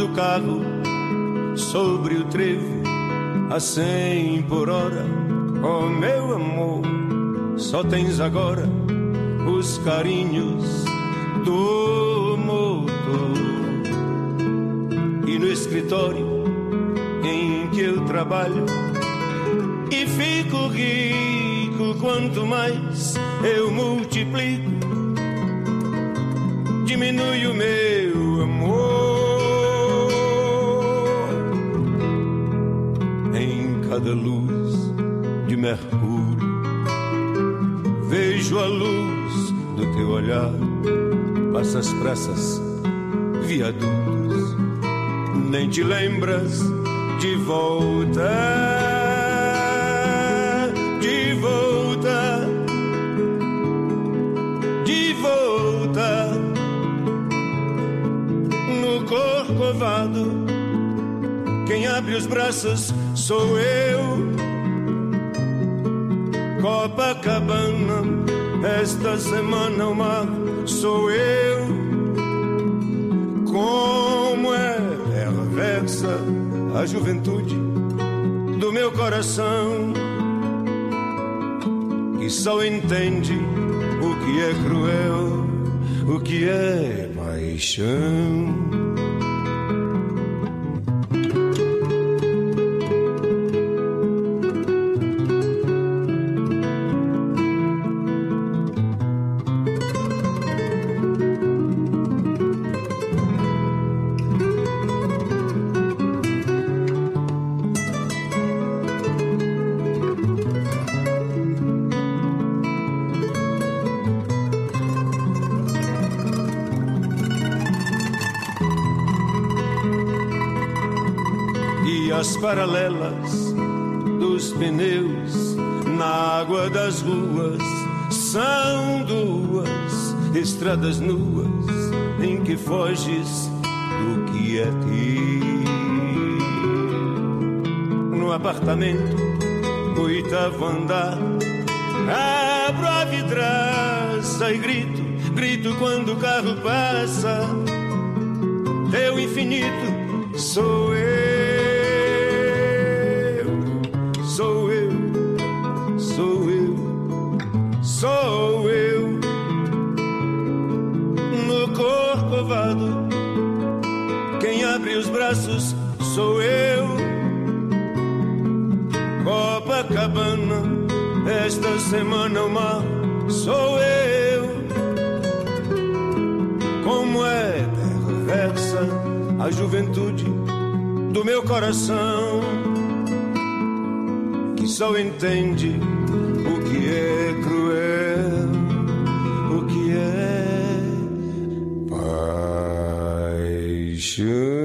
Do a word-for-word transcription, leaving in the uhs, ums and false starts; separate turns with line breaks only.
do carro sobre o trevo a cem por hora. Oh meu amor, só tens agora os carinhos do motor. E no escritório em que eu trabalho e fico rico quanto mais eu multiplico, diminui o meu amor. Em cada luz de mercúrio vejo a luz do teu olhar. Passas pressas, viadutos, nem te lembras de volta, de volta, de volta. No Corcovado, quem abre os braços sou eu. Copacabana, esta semana o mar sou eu. Como é perversa a juventude do meu coração, que só entende o que é cruel, o que é paixão. As paralelas dos pneus na água das ruas são duas estradas nuas em que foges do que é teu. No apartamento, oitavo andar, abro a vidraça e grito, grito quando o carro passa. Teu infinito sou eu. Sou eu, sou eu, sou eu. No Corcovado, quem abre os braços sou eu. Copacabana, esta semana o mar sou eu. Como é perversa a juventude do meu coração, que só entende o que é cruel, o que é paixão.